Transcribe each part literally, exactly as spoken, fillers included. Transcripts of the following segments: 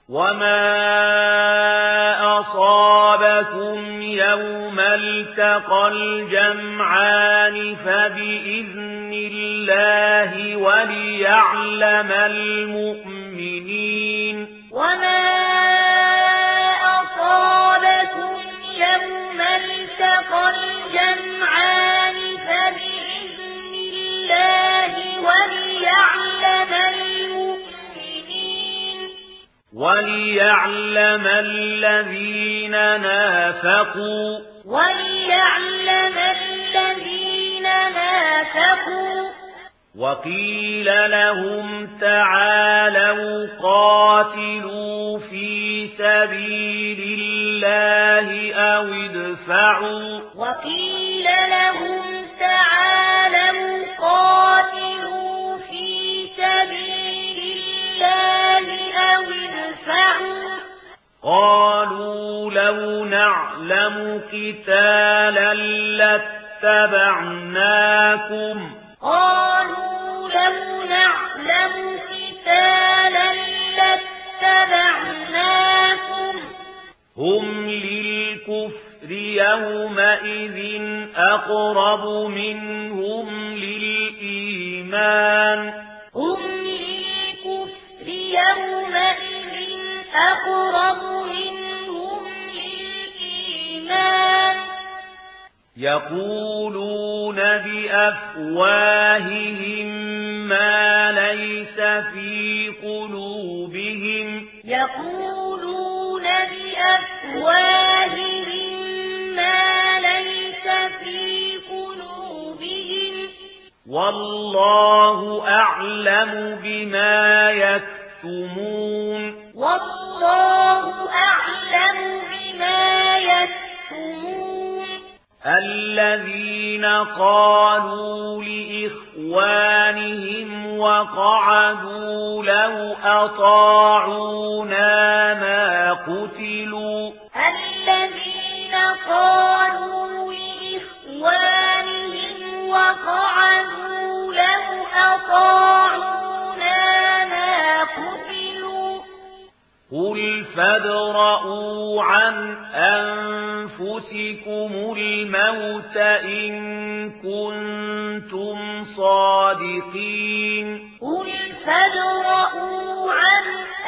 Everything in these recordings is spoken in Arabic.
وما أصابكم يوم التقى الجمعان فبإذن الله وليعلم المؤمنين وما أصابكم يوم التقى الجمعان فبإذن الله وليعلم المؤمنين وليعلم الذين نافقوا وليعلم الذين نافقوا وقيل لهم تعالوا قاتلوا في سبيل الله أو ادفعوا وقيل لهم تعالوا قاتلوا في سبيل الله أو ادفعوا قالوا لو نعلم قتالا لاتبعناكم قالوا لو نعلم قتالا لاتبعناكم هم للكفر يومئذ أقرب منهم للإيمان هم للكفر يومئذ أقرب منهم للإيمان يقولون بأفواههم ما ليس في قلوبهم يقولون بأفواههم ما ليس في قلوبهم والله أعلم بما يكتمون والله أعلم بما يكتمون الذين قالوا لإخوانهم وقعدوا لو أطاعونا ما قتلوا الذين قالوا لإخوانهم وقعدوا لو أطاعونا ما قتلوا قل فادرءوا عن أنفسكم الموت إن كنتم صادقين قل فادرءوا عن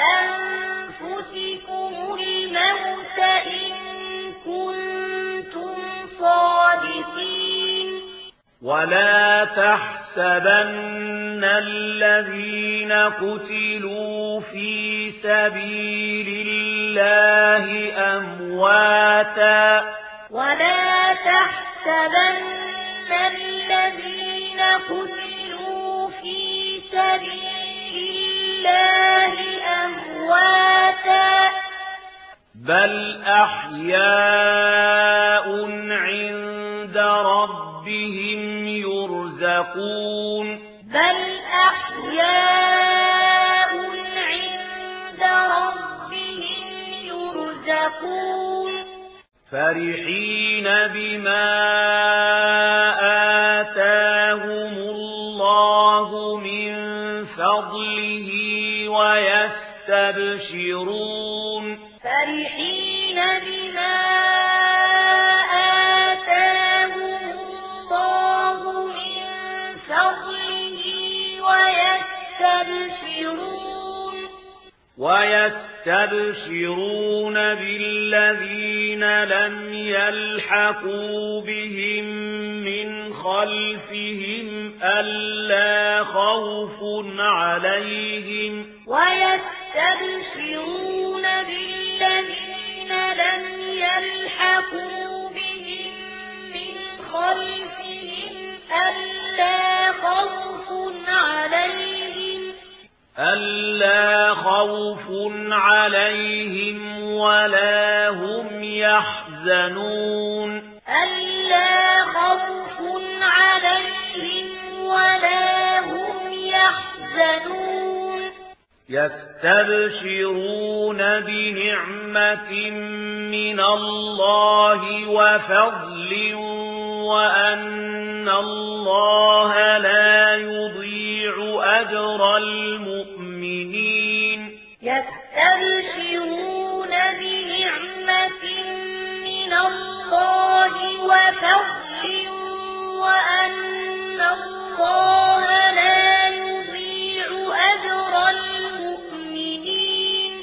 أنفسكم الموت إن كنتم صادقين ولا تحسبن الذين قتلوا في سبيل الله أمواتا ولا تحسبن الذين قتلوا في سبيل الله أمواتا بل أحياء عند ربهم يرزقون بل أحياء عند ربهم يرزقون فرحين بما آتاهم الله من فضله ويستبشرون فرحين بما آتاهم الله من فضله ويستبشرون ويستبشرون بالذين لم يلحقوا بهم من خلفهم ألا خوف عليهم ويستبشرون بالذين لم يلحقوا بهم من خلفهم ألا خوف عليهم ألا خوف عليهم ولا هم يحزنون ألا خوف عليهم ولا هم يحزنون يستبشرون بنعمة من الله وفضل وأن الله لا يضيع أجر المؤمنين يستبشرون يستبشرون بنعمة من الله وفضل وأن الله لا يضيع أجر المؤمنين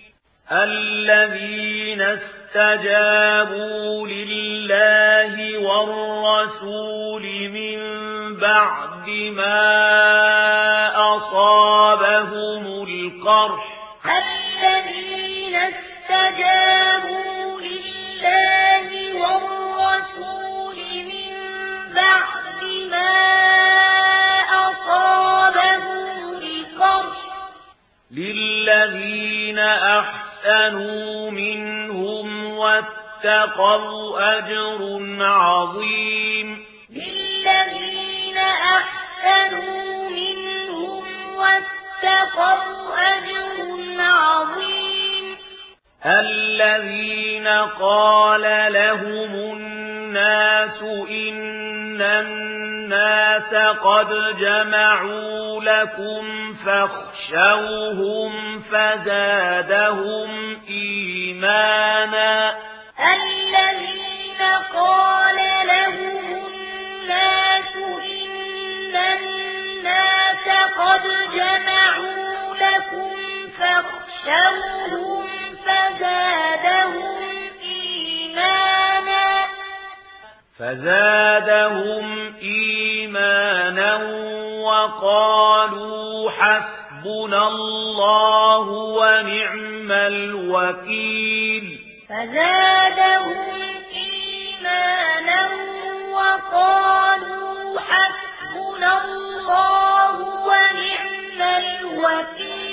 الذين استجابوا لله والرسول من بعد ما أصابهم القرح الذين استجابوا لله والرسول من بعد ما أصابهم القرح للذين أحسنوا منهم واتقوا أجر عظيم للذين أحسنوا منهم واتقوا أجر عظيم الذين قال لهم الناس إن الناس قد جمعوا لكم فاخشوهم فزادهم إيمانا الذين قال لهم الناس إن الناس قد جمعوا لكم فاخشوهم فزادهم إيمانا فزادهم إيمانا وقالوا حسبنا الله ونعم الوكيل فزادهم إيمانا وقالوا حسبنا الله ونعم الوكيل